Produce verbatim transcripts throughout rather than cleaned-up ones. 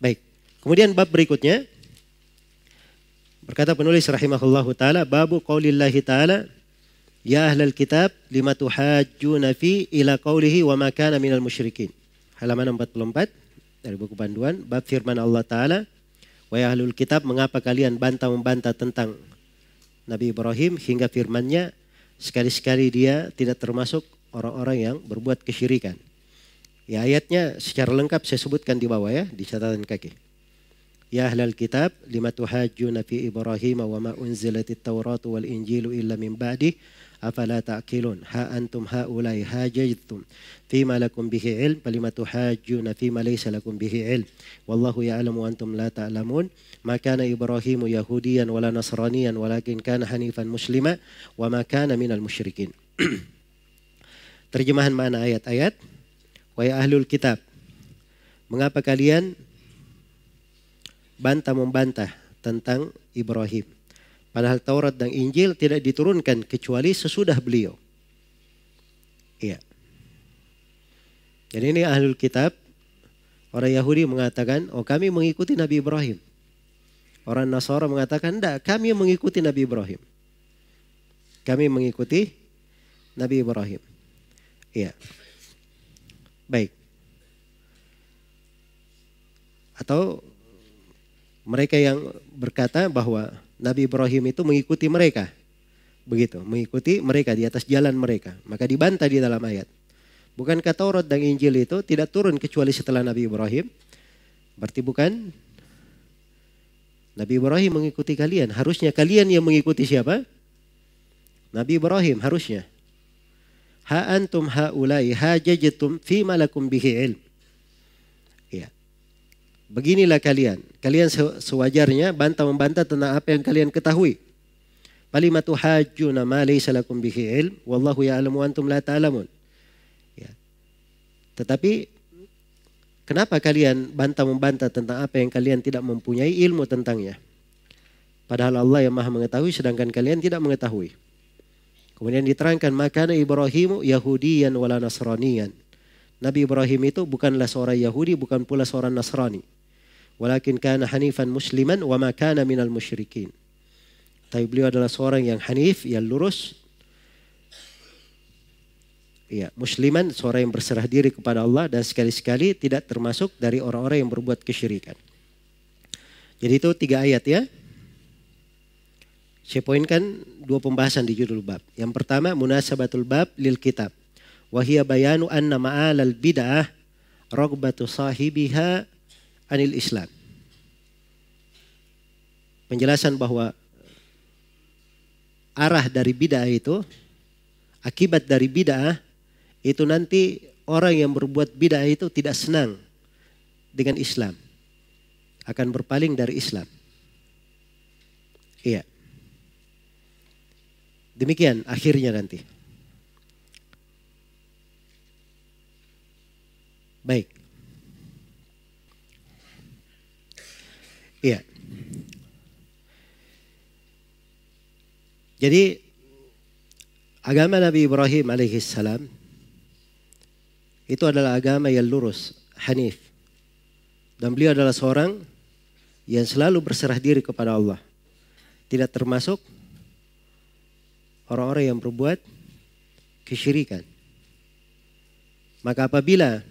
Baik. Kemudian bab berikutnya berkata penulis rahimahullahu taala, babu qaulillahi taala, ya ahlal kitab lima tuhajjuna fi ila qaulihi wa ma kana minal musyrikin. Halaman empat puluh empat dari buku panduan, bab firman Allah taala, wahai ahlul kitab, mengapa kalian bantah-membantah tentang Nabi Ibrahim hingga firman-Nya, sekali-sekali dia tidak termasuk orang-orang yang berbuat kesyirikan. Ya, ayatnya secara lengkap saya sebutkan di bawah ya, di catatan kaki. Ya ahlal kitab lima tuhajjuna fi Ibrahim wa ma unzilatit tauratu wal injilu illa min ba'di afala ta'qilun ha antum haulai hajajtum fima lakum bihi ilm falima tuhajjuna fima laysa lakum bihi ilm wallahu ya'lamu wa antum la ta'lamun ma kana Ibrahimu yahudiyan wala nasraniyan walakin kana hanifan muslima wa ma kana minal musyrikin. Terjemahan makna ayat-ayat. Wahai ahlul kitab, mengapa kalian bantah-membantah tentang Ibrahim? Padahal Taurat dan Injil tidak diturunkan kecuali sesudah beliau. Iya. Jadi ini ahlul kitab, orang Yahudi mengatakan, oh kami mengikuti Nabi Ibrahim. Orang Nasara mengatakan, enggak, kami mengikuti Nabi Ibrahim. Kami mengikuti Nabi Ibrahim. Iya. Baik. Atau mereka yang berkata bahwa Nabi Ibrahim itu mengikuti mereka. Begitu, mengikuti mereka di atas jalan mereka. Maka dibantah di dalam ayat. Bukankah Taurat dan Injil itu tidak turun kecuali setelah Nabi Ibrahim? Berarti bukan Nabi Ibrahim mengikuti kalian. Harusnya kalian yang mengikuti siapa? Nabi Ibrahim harusnya. Ha antum haulai hajajtum fi malakum bihi ilm. Ya. Beginilah kalian. Kalian sewajarnya bantah-membantah tentang apa yang kalian ketahui. Falima tuhajjuna ma laysa lakum bihi ilm wallahu ya'lamu wa antum la ta'lamun. Ya. Tetapi kenapa kalian bantah-membantah tentang apa yang kalian tidak mempunyai ilmu tentangnya? Padahal Allah yang Maha mengetahui sedangkan kalian tidak mengetahui. Kemudian diterangkan, makana Ibrahimu Yahudiyan wala Nasraniyan. Nabi Ibrahim itu bukanlah seorang Yahudi, bukan pula seorang Nasrani. Walakin kana hanifan musliman wa ma kana minal musyrikin. Tapi beliau adalah seorang yang hanif, yang lurus. Ya, musliman, seorang yang berserah diri kepada Allah dan sekali-sekali tidak termasuk dari orang-orang yang berbuat kesyirikan. Jadi itu tiga ayat ya. Saya poinkan dua pembahasan di judul bab. Yang pertama, munasabatul bab lil kitab. Wahia bayanu anna ma'alal bid'ah ragbatu sahibiha anil Islam. Penjelasan bahwa arah dari bid'ah itu, akibat dari bid'ah itu nanti orang yang berbuat bid'ah itu tidak senang dengan Islam. Akan berpaling dari Islam. Iya. Demikian akhirnya nanti. Baik. Iya. Jadi agama Nabi Ibrahim alaihissalam itu adalah agama yang lurus, hanif. Dan beliau adalah seorang yang selalu berserah diri kepada Allah. Tidak termasuk orang-orang yang berbuat kesyirikan. Maka apabila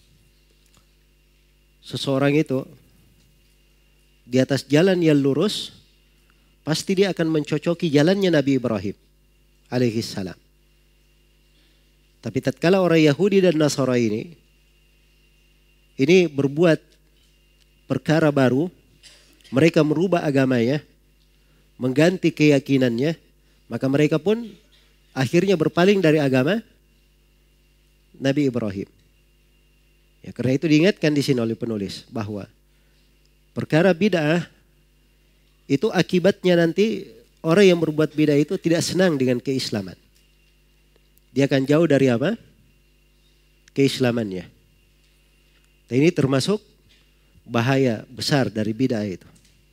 seseorang itu di atas jalan yang lurus, pasti dia akan mencocoki jalannya Nabi Ibrahim alaihissalam. Tapi tatkala orang Yahudi dan Nasara ini, ini berbuat perkara baru, mereka merubah agamanya, mengganti keyakinannya, maka mereka pun akhirnya berpaling dari agama Nabi Ibrahim. Ya, karena itu diingatkan di sini oleh penulis bahwa perkara bid'ah itu akibatnya nanti orang yang berbuat bid'ah itu tidak senang dengan keislaman. Dia akan jauh dari apa? Keislamannya. Dan ini termasuk bahaya besar dari bid'ah itu.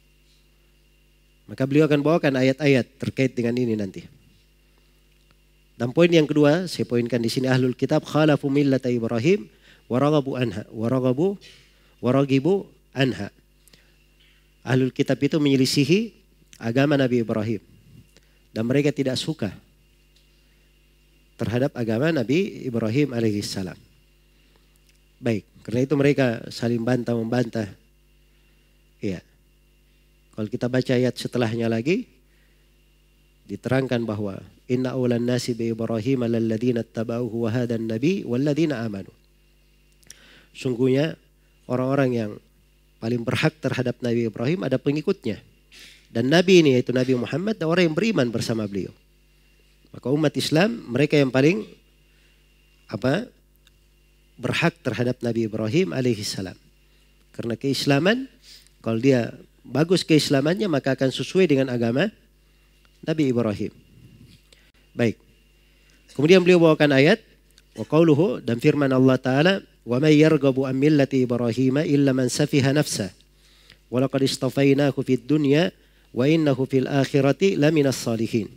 Maka beliau akan bawakan ayat-ayat terkait dengan ini nanti. Dan poin yang kedua, saya poinkan di sini, ahlul kitab khalafu millata Ibrahim waragabu anha waragabu waragibu anha. Ahlul kitab itu menyelisihi agama Nabi Ibrahim. Dan mereka tidak suka terhadap agama Nabi Ibrahim alaihissalam. Baik, karena itu mereka saling bantah-membantah. Iya. Kalau kita baca ayat setelahnya lagi, diterangkan bahwa inna awlan nasi bi Ibrahim alladhina ittaba'uhu wa hadan nabi walladhina amanu. Sungguhnya orang-orang yang paling berhak terhadap Nabi Ibrahim ada pengikutnya. Dan Nabi ini yaitu Nabi Muhammad dan orang yang beriman bersama beliau. Maka umat Islam mereka yang paling apa berhak terhadap Nabi Ibrahim alaihissalam. Karena keislaman, kalau dia bagus keislamannya maka akan sesuai dengan agama Nabi Ibrahim. Baik. Kemudian beliau bawakan ayat wa qauluhu, dan firman Allah Ta'ala, wa may yarghabu an millati Ibrahim illa man safiha nafsa wa laqad istafainahu fid dunya wa innahu fil akhirati laminas salihin.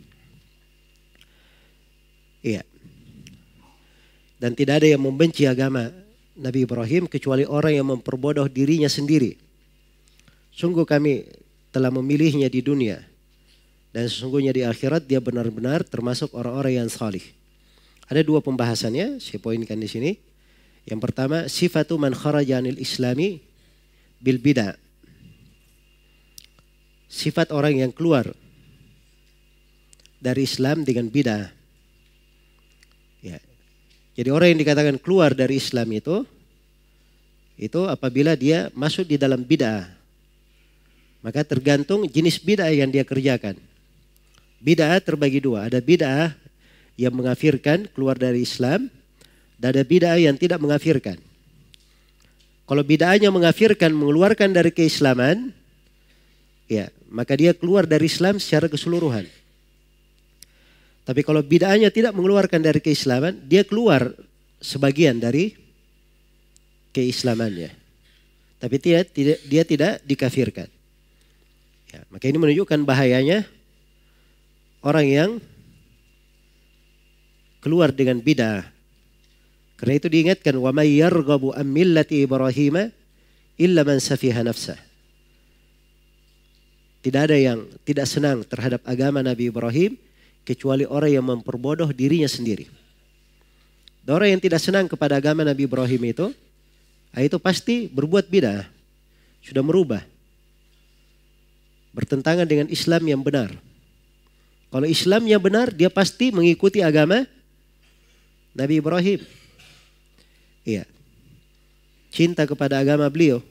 Iya. Dan tidak ada yang membenci agama Nabi Ibrahim kecuali orang yang memperbodoh dirinya sendiri. Sungguh kami telah memilihnya di dunia, dan sesungguhnya di akhirat dia benar-benar termasuk orang-orang yang salih. Ada dua pembahasannya, saya poinkan di sini. Yang pertama, sifatu man kharaja anil islami bil bid'ah. Sifat orang yang keluar dari Islam dengan bid'ah. Ya. Jadi orang yang dikatakan keluar dari Islam itu, itu apabila dia masuk di dalam bid'ah. Maka tergantung jenis bid'ah yang dia kerjakan. Bid'ah terbagi dua. Ada bid'ah yang mengafirkan keluar dari Islam, dan ada bid'ah yang tidak mengafirkan. Kalau bid'ahnya mengafirkan, mengeluarkan dari keislaman, ya, maka dia keluar dari Islam secara keseluruhan. Tapi kalau bid'ahnya tidak mengeluarkan dari keislaman, dia keluar sebagian dari keislamannya. Tapi dia tidak, dia tidak dikafirkan. Ya, maka ini menunjukkan bahayanya orang yang keluar dengan bid'ah. Karena itu diingatkan, wa may yarghabu an millati Ibrahim illa man safiha nafsah. Tidak ada yang tidak senang terhadap agama Nabi Ibrahim kecuali orang yang memperbodoh dirinya sendiri. Dan orang yang tidak senang kepada agama Nabi Ibrahim itu, itu pasti berbuat bid'ah, sudah merubah, bertentangan dengan Islam yang benar. Kalau Islam yang benar, dia pasti mengikuti agama Nabi Ibrahim. Iya. Cinta kepada agama beliau.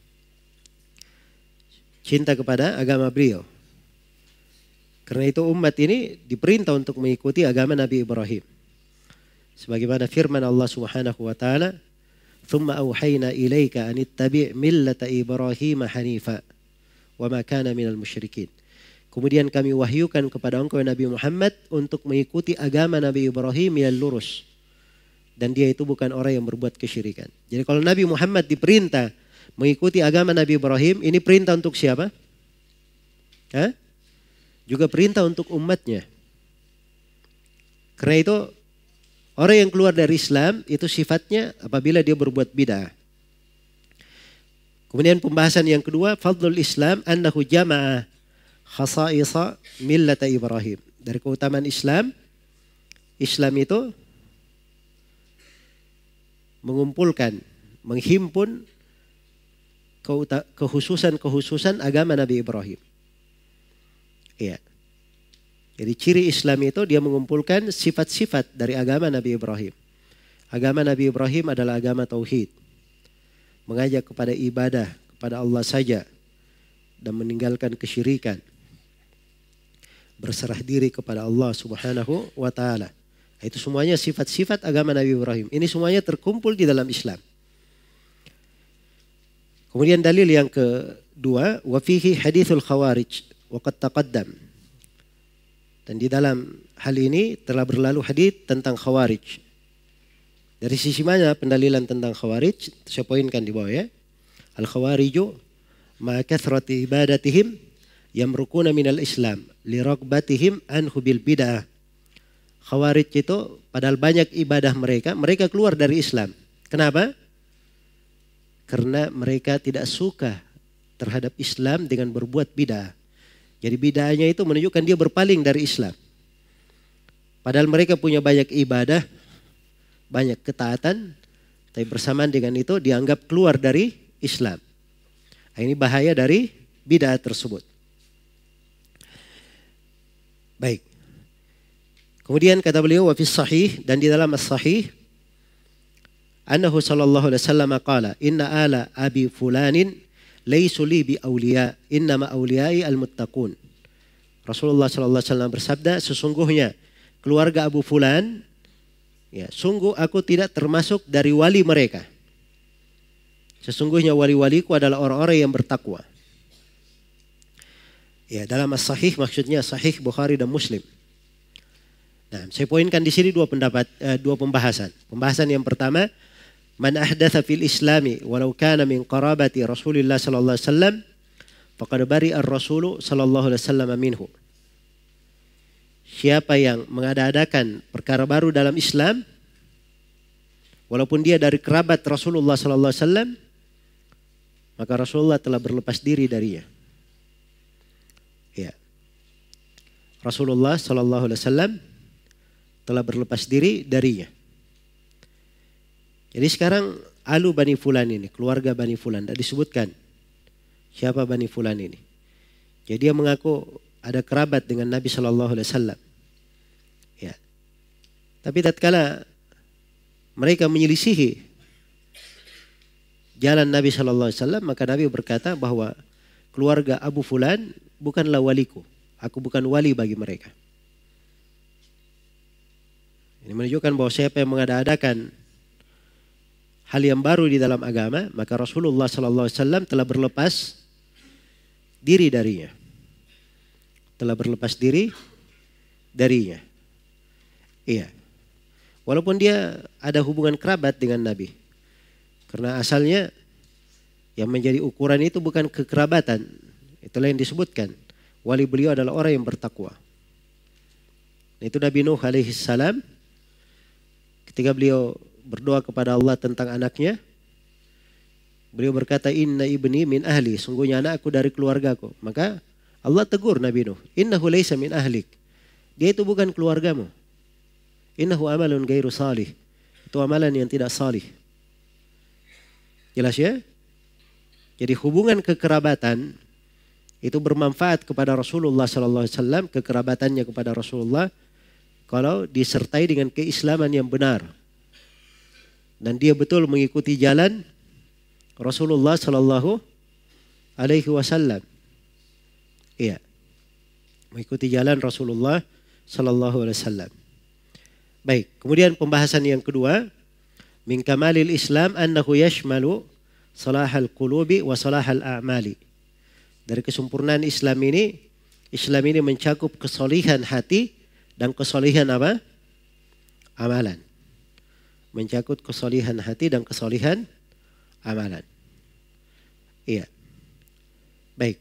Cinta kepada agama beliau. Karena itu umat ini diperintah untuk mengikuti agama Nabi Ibrahim. Sebagaimana firman Allah Subhanahu wa taala, "Tsumma auhayna ilaika an ittabi' millata Ibrahim hanifa wa ma kana minal musyrikin." Kemudian kami wahyukan kepada engkau Nabi Muhammad untuk mengikuti agama Nabi Ibrahim yang lurus. Dan dia itu bukan orang yang berbuat kesyirikan. Jadi kalau Nabi Muhammad diperintah mengikuti agama Nabi Ibrahim, ini perintah untuk siapa? Hah? Juga perintah untuk umatnya. Karena itu orang yang keluar dari Islam itu sifatnya apabila dia berbuat bid'ah. Kemudian pembahasan yang kedua, fadlul Islam annahu jama'a khasa'isa millata Ibrahim. Dari keutamaan Islam, Islam itu mengumpulkan, menghimpun kehususan-kehususan agama Nabi Ibrahim. Iya. Jadi ciri Islam itu dia mengumpulkan sifat-sifat dari agama Nabi Ibrahim. Agama Nabi Ibrahim adalah agama tauhid. Mengajak kepada ibadah kepada Allah saja dan meninggalkan kesyirikan. Berserah diri kepada Allah Subhanahu wa taala. Itu semuanya sifat-sifat agama Nabi Ibrahim. Ini semuanya terkumpul di dalam Islam. Kemudian dalil yang kedua, wa fihi hadithul khawarij wa qad taqaddam. Dan di dalam hal ini telah berlalu hadits tentang khawarij. Dari sisi mana pendalilan tentang khawarij? Saya poinkan di bawah ya. Al khawariju ma kathrati ibadatihim yamrukuna minal Islam li ragbatihim anhu bil bid'ah. Khawarij itu padahal banyak ibadah mereka, mereka keluar dari Islam. Kenapa? karena mereka tidak suka terhadap Islam dengan berbuat bid'ah. Jadi bid'ahnya itu menunjukkan dia berpaling dari Islam. Padahal mereka punya banyak ibadah, banyak ketaatan, tapi bersamaan dengan itu dianggap keluar dari Islam. Nah, ini bahaya dari bid'ah tersebut. Baik. Kemudian kata beliau, wa fis sahih, dan di dalam as-sahih, annahu sallallahu alaihi wasallam qala, inna ala abi fulanin laysu li bi awliya, innama awliyai al-muttaqun. Rasulullah sallallahu alaihi wasallam bersabda, sesungguhnya keluarga Abu Fulan, ya, sungguh aku tidak termasuk dari wali mereka. Sesungguhnya wali-waliku adalah orang-orang yang bertakwa. Ya, dalam as-sahih maksudnya sahih Bukhari dan Muslim. Nah, saya poinkan di sini dua pendapat, uh, dua pembahasan. Pembahasan yang pertama, man ahdatsa fil islami walau kana min qarabati Rasulillah sallallahu alaihi wasallam faqad bari'a ar-rasul sallallahu alaihi wasallam minhu. Siapa yang mengada-adakan perkara baru dalam Islam walaupun dia dari kerabat Rasulullah sallallahu alaihi wasallam, maka Rasulullah telah berlepas diri darinya. Ya. Rasulullah sallallahu alaihi wasallam telah berlepas diri darinya. Jadi sekarang alu Bani Fulan ini, keluarga Bani Fulan, tidak disebutkan siapa Bani Fulan ini. Jadi dia mengaku ada kerabat dengan Nabi sallallahu alaihi wasallam. Ya. Tapi tatkala mereka menyelisihi jalan Nabi sallallahu alaihi wasallam, maka Nabi berkata bahwa keluarga Abu Fulan bukanlah waliku. Aku bukan wali bagi mereka. Ini menunjukkan bahwa siapa yang mengada-adakan hal yang baru di dalam agama, maka Rasulullah sallallahu alaihi wasallam telah berlepas diri darinya. Telah berlepas diri darinya. Iya. Walaupun dia ada hubungan kerabat dengan Nabi. Karena asalnya yang menjadi ukuran itu bukan kekerabatan. Itulah yang disebutkan. Wali beliau adalah orang yang bertakwa. Itu Nabi Nuh alaihi salam. Ketika beliau berdoa kepada Allah tentang anaknya, beliau berkata, inna ibni min ahli, sungguhnya anakku dari keluargaku. Maka Allah tegur Nabi Nuh, innahu laysa min ahlik, dia itu bukan keluargamu. Innahu amalun gairu salih, itu amalan yang tidak salih. Jelas ya? Jadi hubungan kekerabatan itu bermanfaat kepada Rasulullah sallallahu alaihi wasallam, kekerabatannya kepada Rasulullah, kalau disertai dengan keislaman yang benar. Dan dia betul mengikuti jalan Rasulullah sallallahu alaihi wasallam. Iya. Mengikuti jalan Rasulullah sallallahu alaihi wasallam. Baik, kemudian pembahasan yang kedua, min kamalil Islam annahu yashmalu salahal qulubi wa salahal a'mali. Dari kesempurnaan Islam ini, Islam ini mencakup kesolihan hati dan kesolihan apa? Amalan. Mencakup kesolihan hati dan kesolihan amalan. Iya. Baik.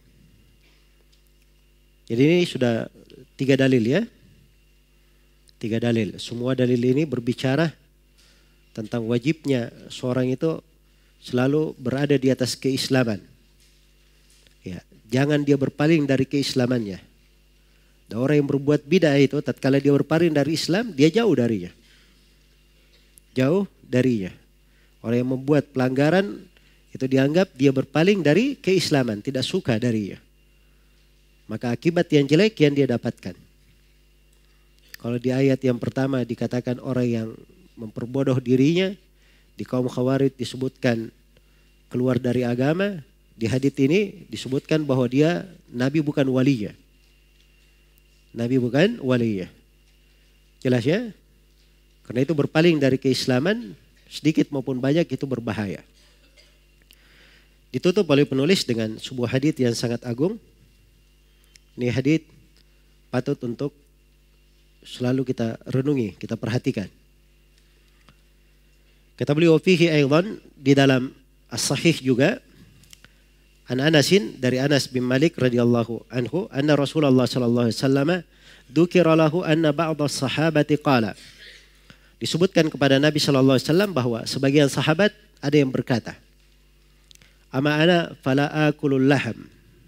Jadi ini sudah tiga dalil ya. Tiga dalil. Semua dalil ini berbicara tentang wajibnya seorang itu selalu berada di atas keislaman. Ya, jangan dia berpaling dari keislamannya. Dan orang yang berbuat bid'ah itu tatkala dia berpaling dari Islam, dia jauh darinya. Jauh darinya. Orang yang membuat pelanggaran itu dianggap dia berpaling dari keislaman, tidak suka darinya. Maka akibat yang jelek yang dia dapatkan. Kalau di ayat yang pertama dikatakan orang yang memperbodoh dirinya, di kaum Khawarij disebutkan keluar dari agama, di hadits ini disebutkan bahwa dia Nabi bukan walinya. Nabi bukan walinya. Jelas ya? Karena itu berpaling dari keislaman, sedikit maupun banyak itu berbahaya. Ditutup oleh penulis dengan sebuah hadits yang sangat agung. Ini hadits patut untuk selalu kita renungi, kita perhatikan. Kata beliau fihi aidan, di dalam as-sahih juga, an Anasin, dari Anas bin Malik radhiyallahu anhu, anna Rasulullah sallallahu alaihi wasallam dzukira lahu anna ba'dha sahabati qala. Disebutkan kepada Nabi sallallahu alaihi wasallam bahwa sebagian sahabat ada yang berkata. Ama ana fala akulul laham.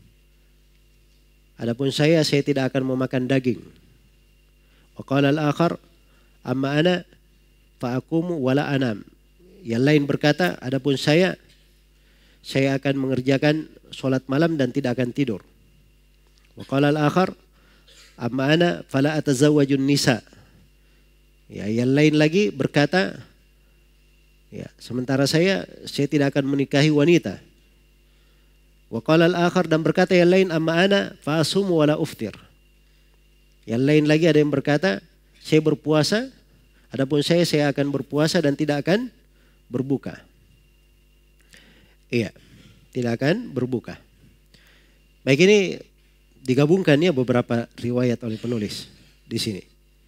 Adapun saya, saya tidak akan memakan daging. Wa qala al-akhar, amma ana fa aqumu wala anam. Yang lain berkata, adapun saya, saya akan mengerjakan sholat malam dan tidak akan tidur. Wa qala al-akhar, amma ana fala atazawwajun nisa. Ya, yang lain lagi berkata, ya, sementara saya, saya tidak akan menikahi wanita. Wa qala al-akhar, dan berkata yang lain, amma ana fa asumu wala uftir. Yang lain lagi ada yang berkata, saya berpuasa, adapun saya, saya akan berpuasa dan tidak akan berbuka. Iya, tidak akan berbuka. Baik, ini digabungkan ya beberapa riwayat oleh penulis di sini.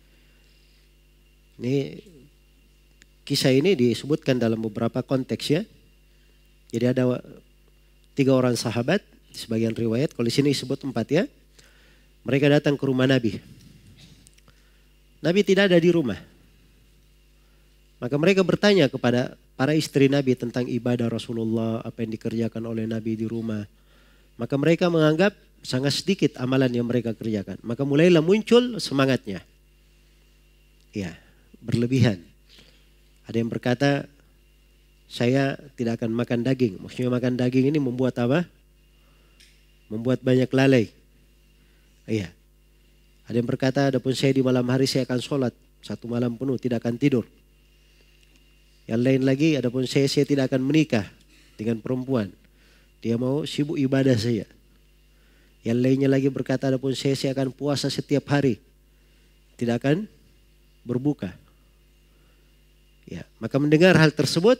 Ini kisah ini disebutkan dalam beberapa konteks ya. Jadi ada tiga orang sahabat di sebagian riwayat, kalau di sini disebut empat ya. Mereka datang ke rumah Nabi. Nabi tidak ada di rumah. Maka mereka bertanya kepada para istri Nabi tentang ibadah Rasulullah, apa yang dikerjakan oleh Nabi di rumah. Maka mereka menganggap sangat sedikit amalan yang mereka kerjakan. Maka mulailah muncul semangatnya. Ya, berlebihan. Ada yang berkata, saya tidak akan makan daging. Maksudnya makan daging ini membuat apa? Membuat banyak lalai. Iya. Ada yang berkata, adapun saya di malam hari saya akan sholat satu malam penuh, tidak akan tidur. Yang lain lagi, adapun saya, saya tidak akan menikah dengan perempuan. Dia mau sibuk ibadah saja. Yang lainnya lagi berkata, adapun saya, saya akan puasa setiap hari. Tidak akan berbuka. Ya, maka mendengar hal tersebut,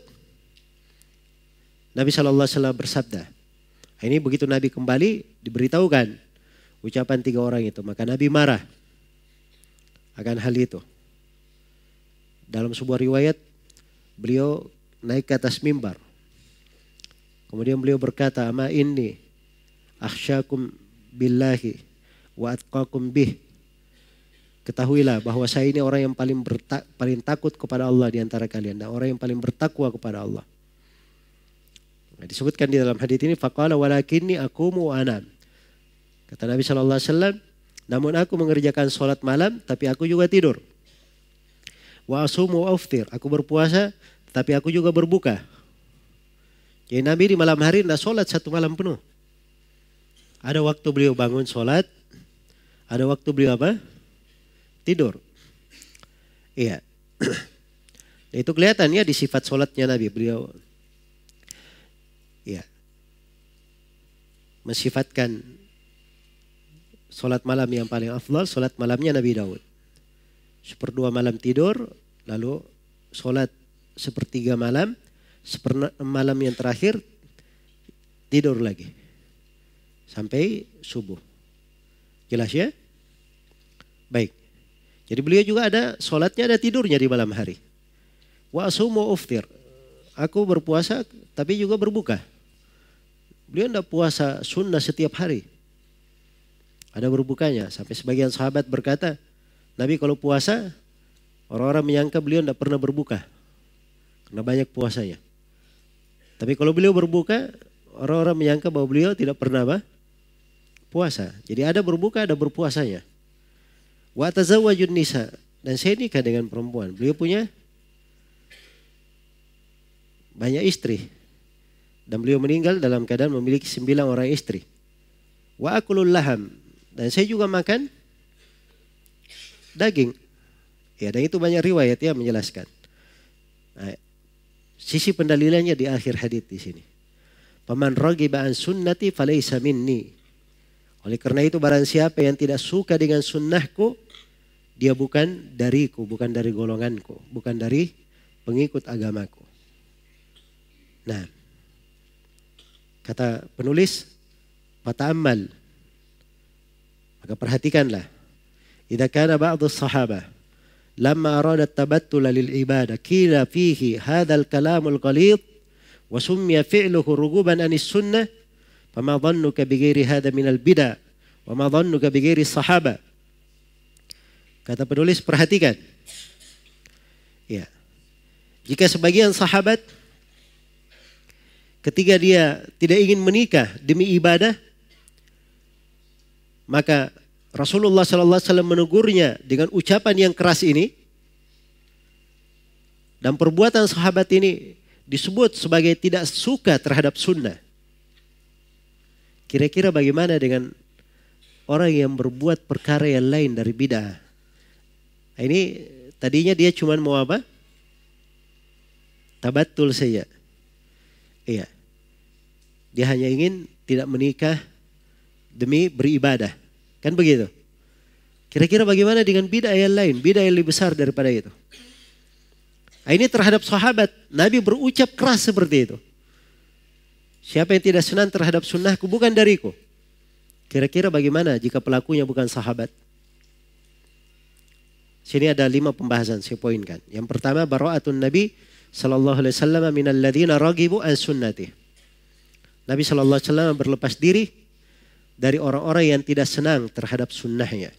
Nabi shallallahu alaihi wasallam bersabda. Ini begitu Nabi kembali, diberitahukan ucapan tiga orang itu. Maka Nabi marah akan hal itu. Dalam sebuah riwayat, beliau naik ke atas mimbar. Kemudian beliau berkata, ama inni akhsyakum billahi wa atqakum bih. Ketahuilah bahwa saya ini orang yang paling berta- paling takut kepada Allah di antara kalian, dan orang yang paling bertakwa kepada Allah. Nah, disebutkan di dalam hadits ini, faqala walakinni aqumu wa anam. Kata Nabi shallallahu alaihi wasallam, namun aku mengerjakan sholat malam, tapi aku juga tidur. Wa asumu wa uftir, aku berpuasa, tapi aku juga berbuka. Jadi Nabi di malam hari tidak sholat satu malam penuh. Ada waktu beliau bangun sholat, ada waktu beliau apa? Tidur. Iya. Itu kelihatan ya di sifat sholatnya Nabi. Beliau ya mensifatkan sholat malam yang paling afdal, sholat malamnya Nabi Daud. Seperdua malam tidur, lalu sholat sepertiga malam, sepermalam yang terakhir tidur lagi sampai subuh. Jelas ya? Baik. Jadi beliau juga ada sholatnya, ada tidurnya di malam hari. Wa asumu uftir. Aku berpuasa tapi juga berbuka. Beliau tidak puasa sunnah setiap hari. Ada berbukanya. Sampai sebagian sahabat berkata, Nabi kalau puasa, orang-orang menyangka beliau tidak pernah berbuka. Karena banyak puasanya. Tapi kalau beliau berbuka, orang-orang menyangka bahwa beliau tidak pernah apa? Puasa. Jadi ada berbuka, ada berpuasanya. Wa tazawwajun nisa, dan saya nikah dengan perempuan. Beliau punya banyak istri. Dan beliau meninggal dalam keadaan memiliki sembilan orang istri. Wa akulul laham, dan saya juga makan daging. Ya, dan itu banyak riwayat ya menjelaskan. Nah, sisi pendalilannya di akhir hadits di sini. Faman ragiba an sunnati falaysa minni. Oleh karena itu barang siapa yang tidak suka dengan sunnahku, dia bukan dariku, bukan dari golonganku, bukan dari pengikut agamaku. Nah, kata penulis, fata'ammal, maka perhatikanlah. Idza kana ba'du as-sahabah lamma arada at-tabattul lil ibadah qila fihi hadzal kalamul ghalid wa summiya fi'luhu ruguban anis sunnah. Fama dhannuka bighairi hadha minal bid'ah wa ma dhannuka bighairi sahaba. Kata penulis, perhatikan. Ya. Jika sebagian sahabat ketika dia tidak ingin menikah demi ibadah, maka Rasulullah sallallahu alaihi wasallam menegurnya dengan ucapan yang keras ini. Dan perbuatan sahabat ini disebut sebagai tidak suka terhadap sunnah. Kira-kira bagaimana dengan orang yang berbuat perkara yang lain dari bid'ah? Nah, ini tadinya dia cuma mau apa? Tabattul saja. Iya. Dia hanya ingin tidak menikah demi beribadah. Kan begitu? Kira-kira bagaimana dengan bid'ah yang lain? Bid'ah yang lebih besar daripada itu. Nah, ini terhadap sahabat. Nabi berucap keras seperti itu. Siapa yang tidak senang terhadap sunnahku bukan dariku. Kira-kira bagaimana jika pelakunya bukan sahabat? Sini ada lima pembahasan saya poinkan. Yang pertama, bara'atun Nabi sallallahu alaihi wasallam minal ladzina ragibu an sunnati. Nabi sallallahu alaihi wasallam berlepas diri dari orang-orang yang tidak senang terhadap sunnahnya.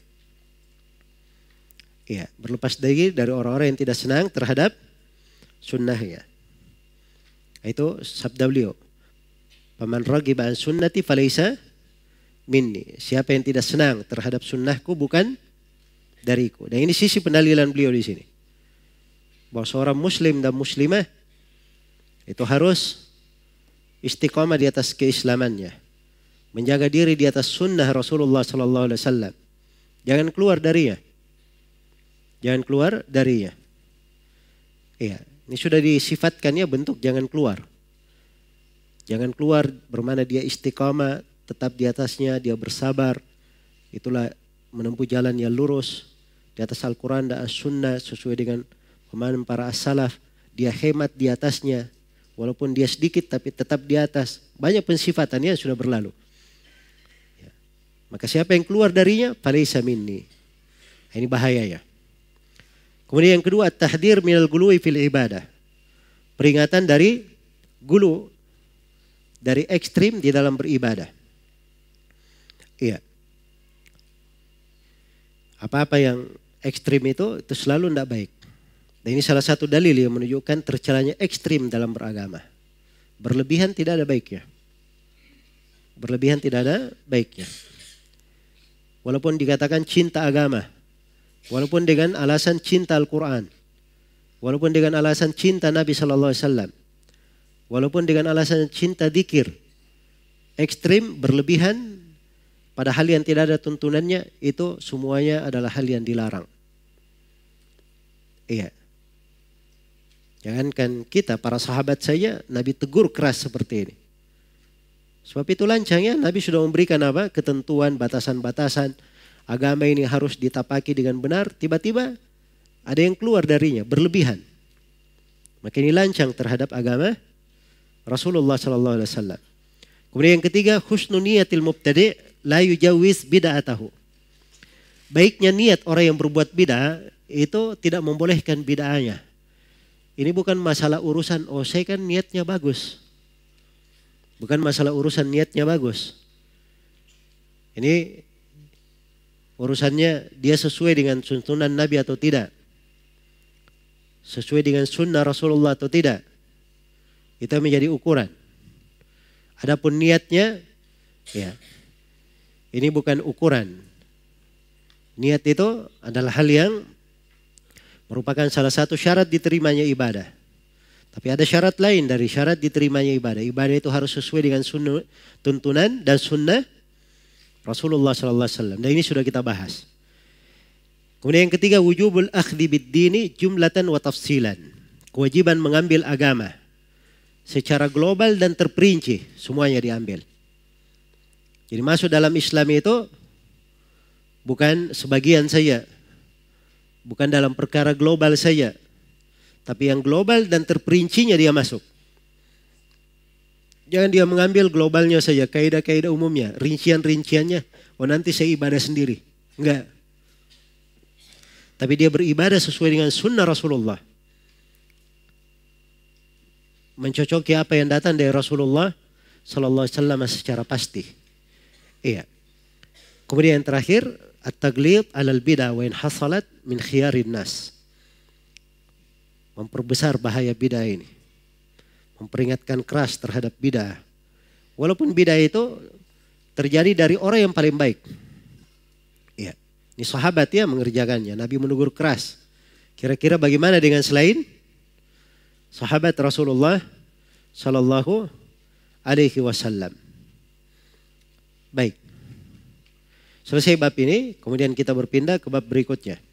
Iya, berlepas diri dari orang-orang yang tidak senang terhadap sunnahnya. Itu sabda beliau. Faman ragiba an sunnati falaysa minni. Siapa yang tidak senang terhadap sunnahku bukan dariku. Dan ini sisi pendalilan beliau di sini. Bahwa seorang muslim dan muslimah itu harus istiqamah di atas keislamannya. Menjaga diri di atas sunnah Rasulullah sallallahu alaihi wasallam. Jangan keluar darinya. Jangan keluar darinya. Iya, ini sudah disifatkannya bentuk jangan keluar. Jangan keluar bermana dia istiqamah, tetap di atasnya, dia bersabar. Itulah menempuh jalan yang lurus di atas Al-Quran dan As-Sunnah sesuai dengan pemahaman para as-salaf. Dia hemat di atasnya, walaupun dia sedikit tapi tetap di atas. Banyak pensifatannya sudah berlalu. Ya. Maka siapa yang keluar darinya, falaysa minni. Ini bahayanya. Kemudian yang kedua, tahdir minal gului fil ibadah. Peringatan dari gulu, dari ekstrim di dalam beribadah. Iya. Apa-apa yang ekstrim itu, itu selalu tidak baik. Dan ini salah satu dalil yang menunjukkan tercelanya ekstrim dalam beragama. Berlebihan tidak ada baiknya. Berlebihan tidak ada baiknya. Walaupun dikatakan cinta agama. Walaupun dengan alasan cinta Al-Quran. Walaupun dengan alasan cinta Nabi sallallahu alaihi wasallam. Walaupun dengan alasan cinta dzikir. Ekstrim, berlebihan pada hal yang tidak ada tuntunannya, itu semuanya adalah hal yang dilarang. Iya. Jangankan kita, para sahabat saja Nabi tegur keras seperti ini. Sebab itu lancangnya Nabi sudah memberikan apa? Ketentuan, batasan-batasan. Agama ini harus ditapaki dengan benar. Tiba-tiba ada yang keluar darinya, berlebihan. Maka ini lancang terhadap agama Rasulullah sallallahu alaihi wasallam. Kemudian yang ketiga, husnul niyatil mubtadi' la yujawiz bid'atahu. Baiknya niat orang yang berbuat bid'ah itu tidak membolehkan bid'ahnya. Ini bukan masalah urusan, oh saya kan niatnya bagus. Bukan masalah urusan niatnya bagus. Ini urusannya dia sesuai dengan tuntunan Nabi atau tidak. Sesuai dengan sunnah Rasulullah atau tidak. Itu menjadi ukuran. Adapun niatnya, ya, ini bukan ukuran. Niat itu adalah hal yang merupakan salah satu syarat diterimanya ibadah. Tapi ada syarat lain dari syarat diterimanya ibadah. Ibadah itu harus sesuai dengan sunnah, tuntunan dan sunnah Rasulullah sallallahu alaihi wasallam. Dan ini sudah kita bahas. Kemudian yang ketiga, wujubul akhdhi bid-dini jumlatan wa tafsilan. Kewajiban mengambil agama secara global dan terperinci, semuanya diambil. Jadi masuk dalam Islam itu bukan sebagian saja, bukan dalam perkara global saja, tapi yang global dan terperincinya dia masuk. Jangan dia mengambil globalnya saja, kaidah-kaidah umumnya, rincian-rinciannya, oh nanti saya ibadah sendiri. Enggak. Tapi dia beribadah sesuai dengan sunnah Rasulullah. Mencocoki apa yang datang dari Rasulullah sallallahu alaihi wasallam secara pasti. Iya. Kemudian yang terakhir, at-taglid 'alal bid'ah wa in hasalat min khiyarin nas. Memperbesar bahaya bid'ah ini. Memperingatkan keras terhadap bid'ah. Walaupun bid'ah itu terjadi dari orang yang paling baik. Ya. Ini sahabat ya mengerjakannya. Nabi menegur keras. Kira-kira bagaimana dengan selain sahabat Rasulullah Sallallahu Alaihi Wasallam? Baik. Selesai bab ini, kemudian kita berpindah ke bab berikutnya.